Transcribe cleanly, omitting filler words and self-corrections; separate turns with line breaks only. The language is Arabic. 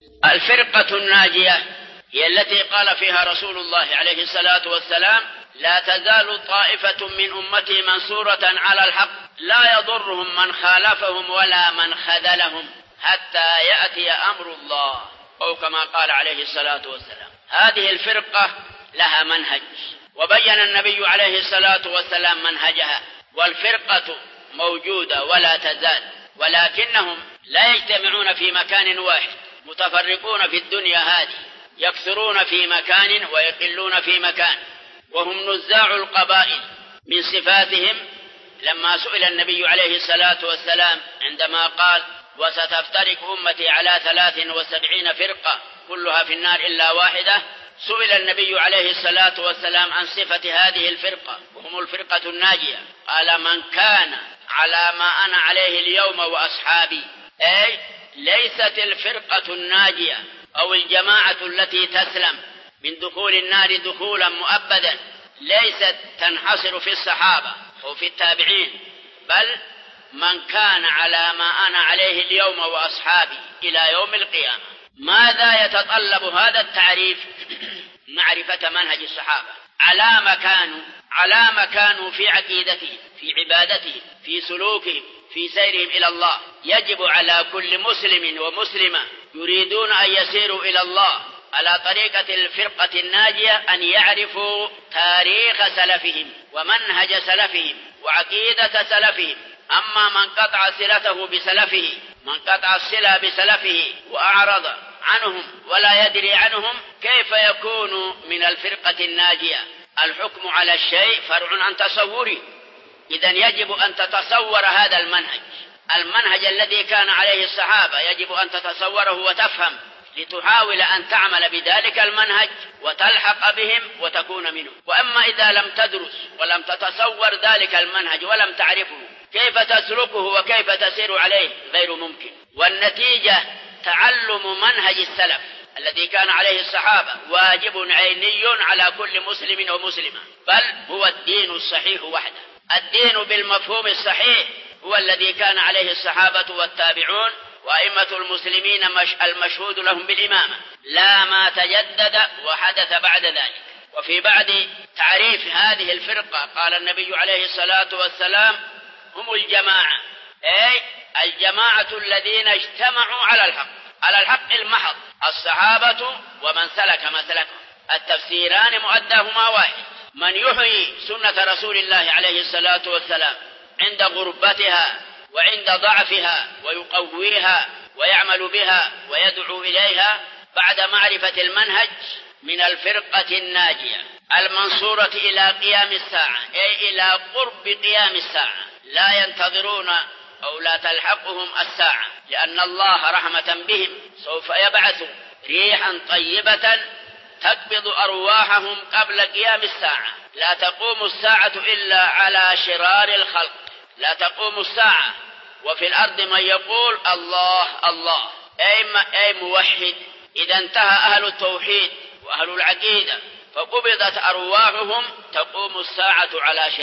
الفرقة الناجية هي التي قال فيها رسول الله عليه الصلاة والسلام: لا تزال طائفة من أمتي منصورة على الحق لا يضرهم من خالفهم ولا من خذلهم حتى يأتي أمر الله، أو كما قال عليه الصلاة والسلام. هذه الفرقة لها منهج، وبين النبي عليه الصلاة والسلام منهجها، والفرقة موجودة ولا تزال، ولكنهم لا يجتمعون في مكان واحد، متفرقون في الدنيا هذه، يكثرون في مكان ويقلون في مكان، وهم نزاع القبائل. من صفاتهم لما سئل النبي عليه الصلاة والسلام عندما قال: وستفترق أمتي على 73 فرقة كلها في النار إلا واحدة، سئل النبي عليه الصلاة والسلام عن صفة هذه الفرقة، وهم الفرقة الناجية، قال: من كان على ما أنا عليه اليوم وأصحابي. أي ليست الفرقة الناجية أو الجماعة التي تسلم من دخول النار دخولا مؤبدا ليست تنحصر في الصحابة أو في التابعين، بل من كان على ما أنا عليه اليوم وأصحابي إلى يوم القيامة. ماذا يتطلب هذا التعريف؟ معرفة منهج الصحابة، على ما كانوا في عقيدتهم، في عبادتهم، في سلوكهم، في سيرهم إلى الله. يجب على كل مسلم ومسلمة يريدون أن يسيروا إلى الله على طريقة الفرقة الناجية أن يعرفوا تاريخ سلفهم ومنهج سلفهم وعقيدة سلفهم. أما من قطع صلته بسلفه، من قطع الصلة بسلفه وأعرض عنهم ولا يدري عنهم، كيف يكون من الفرقة الناجية؟ الحكم على الشيء فرع عن تصوره. إذن يجب أن تتصور هذا المنهج الذي كان عليه الصحابة، يجب أن تتصوره وتفهم لتحاول أن تعمل بذلك المنهج وتلحق بهم وتكون منهم. وأما إذا لم تدرس ولم تتصور ذلك المنهج ولم تعرفه، كيف تسلكه وكيف تسير عليه؟ غير ممكن. والنتيجة تعلم منهج السلف الذي كان عليه الصحابة واجب عيني على كل مسلم ومسلمة، بل هو الدين الصحيح وحده. الدين بالمفهوم الصحيح هو الذي كان عليه الصحابة والتابعون وأئمة المسلمين المشهود لهم بالإمامة، لا ما تجدد وحدث بعد ذلك. وفي بعد تعريف هذه الفرقة قال النبي عليه الصلاة والسلام: هم الجماعة، أي الجماعة الذين اجتمعوا على الحق المحض، الصحابة ومن سلك مسلكه. التفسيران مؤداهما واحد: من يحيي سنة رسول الله عليه الصلاة والسلام عند غربتها وعند ضعفها ويقويها ويعمل بها ويدعو إليها بعد معرفة المنهج، من الفرقة الناجية المنصورة إلى قيام الساعة، أي إلى قرب قيام الساعة. لا ينتظرون أو لا تلحقهم الساعة، لأن الله رحمة بهم سوف يبعث ريحا طيبة تقبض أرواحهم قبل قيام الساعة. لا تقوم الساعة إلا على شرار الخلق، لا تقوم الساعة وفي الأرض من يقول الله الله، أي موحد. إذا انتهى أهل التوحيد وأهل العقيدة فقبضت أرواحهم تقوم الساعة على شرار